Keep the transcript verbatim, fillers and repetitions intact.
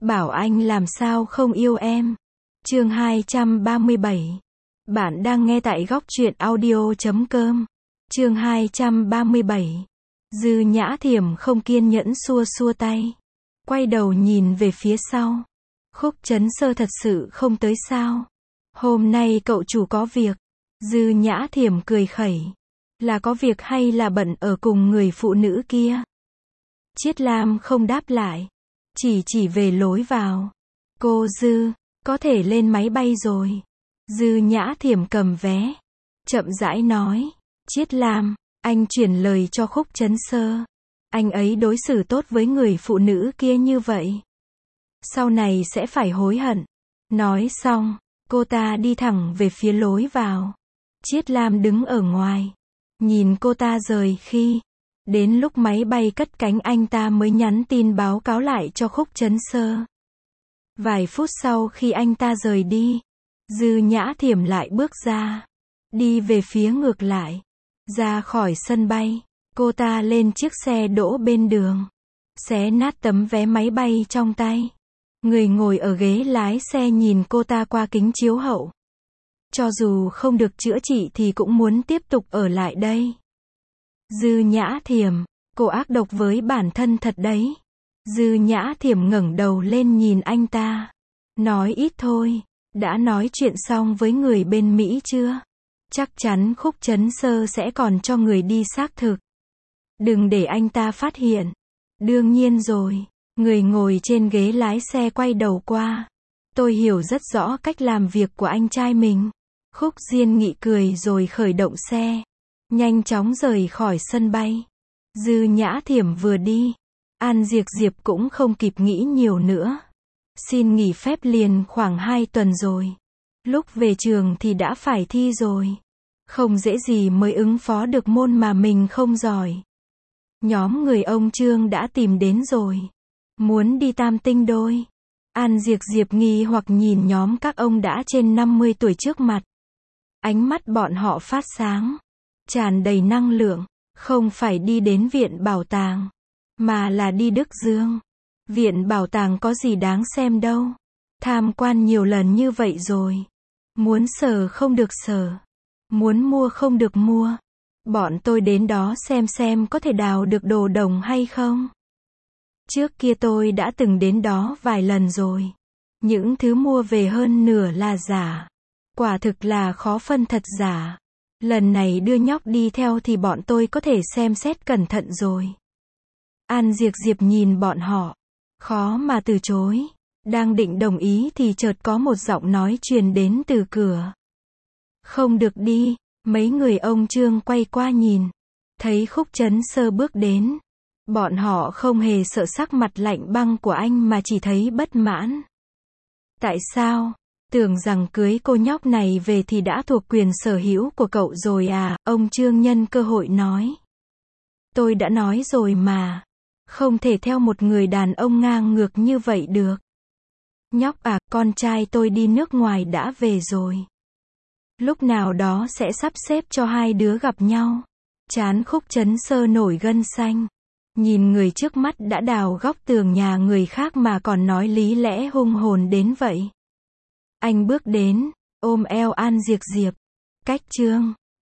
bảo anh làm sao không yêu em. Chương hai trăm ba mươi bảy. Bạn đang nghe tại góc truyện audio chấm com. Chương hai trăm ba mươi bảy. Dư Nhã Thiểm không kiên nhẫn xua xua tay. Quay đầu nhìn về phía sau. Khúc Chấn Sơ thật sự không tới sao? Hôm nay cậu chủ có việc. Dư Nhã Thiểm cười khẩy. Là có việc hay là bận ở cùng người phụ nữ kia? Chiết Lam không đáp lại. Chỉ chỉ về lối vào. Cô Dư, có thể lên máy bay rồi. Dư Nhã Thiểm cầm vé. Chậm rãi nói. Chiết Lam, anh chuyển lời cho Khúc Chấn Sơ. Anh ấy đối xử tốt với người phụ nữ kia như vậy. Sau này sẽ phải hối hận. Nói xong, cô ta đi thẳng về phía lối vào. Chiết Lam đứng ở ngoài. Nhìn cô ta rời khi. Đến lúc máy bay cất cánh anh ta mới nhắn tin báo cáo lại cho Khúc Chấn Sơ. Vài phút sau khi anh ta rời đi, Dư Nhã Thiểm lại bước ra. Đi về phía ngược lại. Ra khỏi sân bay, cô ta lên chiếc xe đỗ bên đường. Xé nát tấm vé máy bay trong tay. Người ngồi ở ghế lái xe nhìn cô ta qua kính chiếu hậu. Cho dù không được chữa trị thì cũng muốn tiếp tục ở lại đây. Dư Nhã Thiểm, cô ác độc với bản thân thật đấy. Dư Nhã Thiểm ngẩng đầu lên nhìn anh ta. Nói ít thôi, đã nói chuyện xong với người bên Mỹ chưa? Chắc chắn Khúc Chấn Sơ sẽ còn cho người đi xác thực. Đừng để anh ta phát hiện. Đương nhiên rồi. Người ngồi trên ghế lái xe quay đầu qua. Tôi hiểu rất rõ cách làm việc của anh trai mình. Khúc Diên Nghị cười rồi khởi động xe. Nhanh chóng rời khỏi sân bay. Dư Nhã Thiểm vừa đi. An Diệc Diệp cũng không kịp nghĩ nhiều nữa. Xin nghỉ phép liền khoảng hai tuần rồi. Lúc về trường thì đã phải thi rồi. Không dễ gì mới ứng phó được môn mà mình không giỏi. Nhóm người ông Trương đã tìm đến rồi. Muốn đi Tam Tinh Đôi. An Diệc Diệp nghi hoặc nhìn nhóm các ông đã trên năm mươi tuổi trước mặt. Ánh mắt bọn họ phát sáng. Tràn đầy năng lượng. Không phải đi đến viện bảo tàng. Mà là đi Đức Dương. Viện bảo tàng có gì đáng xem đâu. Tham quan nhiều lần như vậy rồi. Muốn sờ không được sờ. Muốn mua không được mua. Bọn tôi đến đó xem xem có thể đào được đồ đồng hay không. Trước kia tôi đã từng đến đó vài lần rồi. Những thứ mua về hơn nửa là giả. Quả thực là khó phân thật giả. Lần này đưa nhóc đi theo thì bọn tôi có thể xem xét cẩn thận rồi. An Diệc Diệp nhìn bọn họ. Khó mà từ chối. Đang định đồng ý thì chợt có một giọng nói truyền đến từ cửa. Không được đi. Mấy người ông Trương quay qua nhìn. Thấy Khúc Chấn Sơ bước đến. Bọn họ không hề sợ sắc mặt lạnh băng của anh mà chỉ thấy bất mãn. Tại sao? Tưởng rằng cưới cô nhóc này về thì đã thuộc quyền sở hữu của cậu rồi à? Ông Trương nhân cơ hội nói. Tôi đã nói rồi mà. Không thể theo một người đàn ông ngang ngược như vậy được. Nhóc à, con trai tôi đi nước ngoài đã về rồi. Lúc nào đó sẽ sắp xếp cho hai đứa gặp nhau. Trán Khúc Chấn Sơ nổi gân xanh. Nhìn người trước mắt đã đào góc tường nhà người khác mà còn nói lý lẽ hung hồn đến vậy. Anh bước đến, ôm eo An Diệc Diệp. Cách chương